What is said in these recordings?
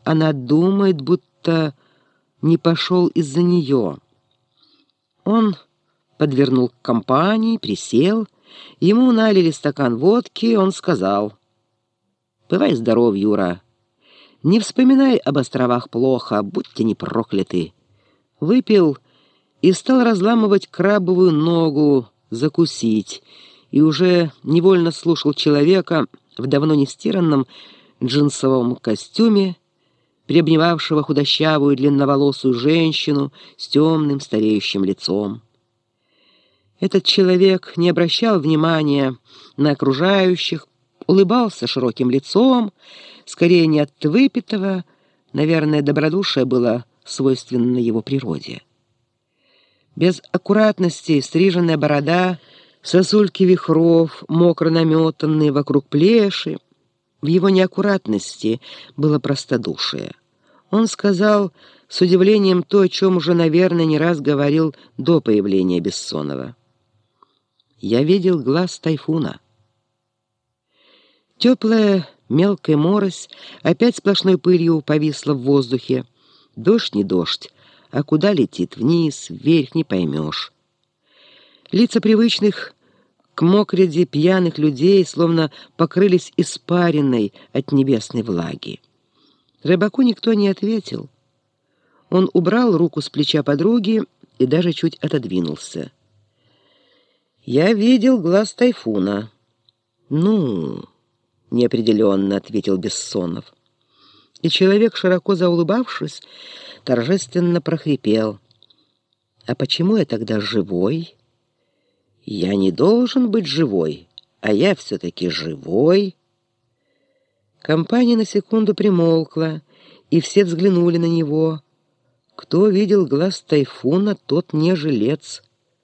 она думает, будто не пошел из-за нее. Он подвернул к компании, присел, ему налили стакан водки, он сказал: «Бывай здоров, Юра, не вспоминай об островах плохо, будьте не прокляты». Выпил и стал разламывать крабовую ногу, закусить, и уже невольно слушал человека в давно не стиранном джинсовом костюме, приобнимавшего худощавую длинноволосую женщину с темным стареющим лицом. Этот человек не обращал внимания на окружающих, улыбался широким лицом, скорее не от выпитого, наверное, добродушие было свойственно его природе. Без аккуратности стриженная борода, сосульки вихров, мокро наметанные вокруг плеши. В его неаккуратности было простодушие. Он сказал с удивлением то, о чем уже, наверное, не раз говорил до появления Бессонова. «Я видел глаз тайфуна». Теплая мелкая морось опять сплошной пылью повисла в воздухе. Дождь не дождь, а куда летит, вниз, вверх, не поймешь. Лица привычных к мокряди пьяных людей словно покрылись испариной от небесной влаги. Рыбаку никто не ответил. Он убрал руку с плеча подруги и даже чуть отодвинулся. «Я видел глаз тайфуна». «Ну...» — неопределенно ответил Бессонов. И человек, широко заулыбавшись, торжественно прохрипел: «А почему я тогда живой? Я не должен быть живой, а я все-таки живой». Компания на секунду примолкла, и все взглянули на него. Кто видел глаз тайфуна, тот не жилец.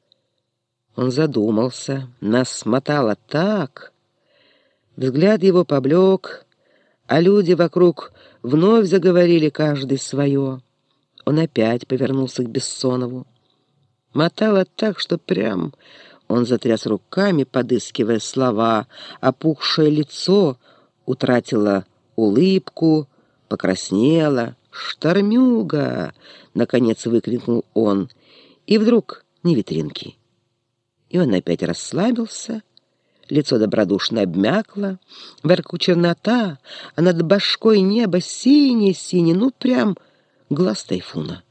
Он задумался, нас смотало так. Взгляд его поблек, а люди вокруг вновь заговорили каждый свое. Он опять повернулся к Бессонову. Мотало так, что прям... Он затряс руками, подыскивая слова. Опухшее лицо утратило улыбку, покраснело. «Штормюга!» — наконец выкрикнул он. И вдруг ни ветринки. И он опять расслабился. Лицо добродушно обмякло, вверху чернота, а над башкой небо синее-синее, ну прям глаз тайфуна.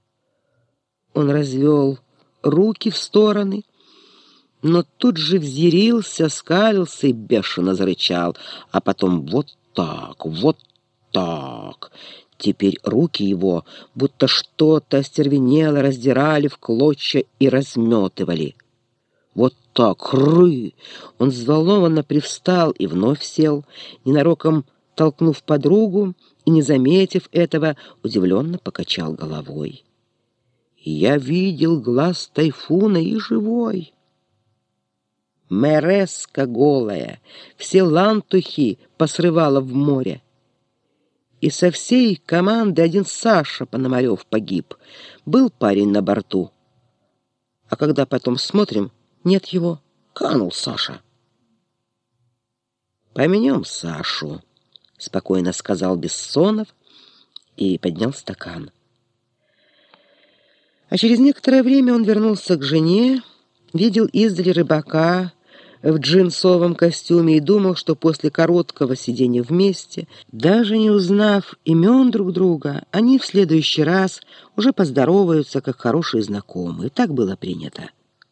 Он развел руки в стороны, но тут же взъярился, скалился и бешено зарычал, а потом вот так, вот так. Теперь руки его будто что-то остервенело раздирали в клочья и разметывали. «Вот так, ры!» Он взволнованно привстал и вновь сел, ненароком толкнув подругу, и, не заметив этого, удивленно покачал головой. «Я видел глаз тайфуна и живой». Мереска голая, все лантухи посрывала в море. И со всей команды один Саша Пономарев погиб. Был парень на борту. А когда потом смотрим, нет его, канул Саша. «Поменем Сашу», — спокойно сказал Бессонов и поднял стакан. А через некоторое время он вернулся к жене, видел издали рыбака в джинсовом костюме и думал, что после короткого сидения вместе, даже не узнав имен друг друга, они в следующий раз уже поздороваются, как хорошие знакомые. Так было принято.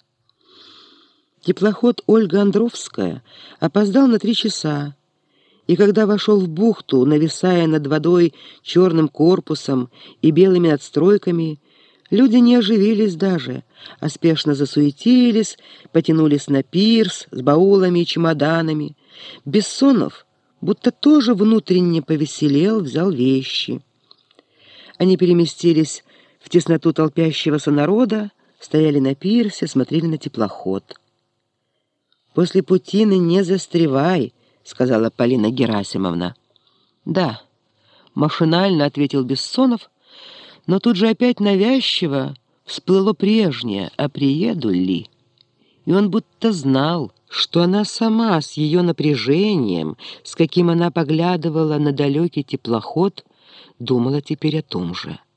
Теплоход «Ольга Андровская» опоздал на 3 часа, и когда вошел в бухту, нависая над водой черным корпусом и белыми надстройками, люди не оживились даже, а спешно засуетились, потянулись на пирс с баулами и чемоданами. Бессонов будто тоже внутренне повеселел, взял вещи. Они переместились в тесноту толпящегося народа, стояли на пирсе, смотрели на теплоход. «После Путины не застревай», — сказала Полина Герасимовна. «Да», — машинально ответил Бессонов, но тут же опять навязчиво всплыло прежнее: «А приеду ли?» И он будто знал, что она сама с ее напряжением, с каким она поглядывала на далекий теплоход, думала теперь о том же.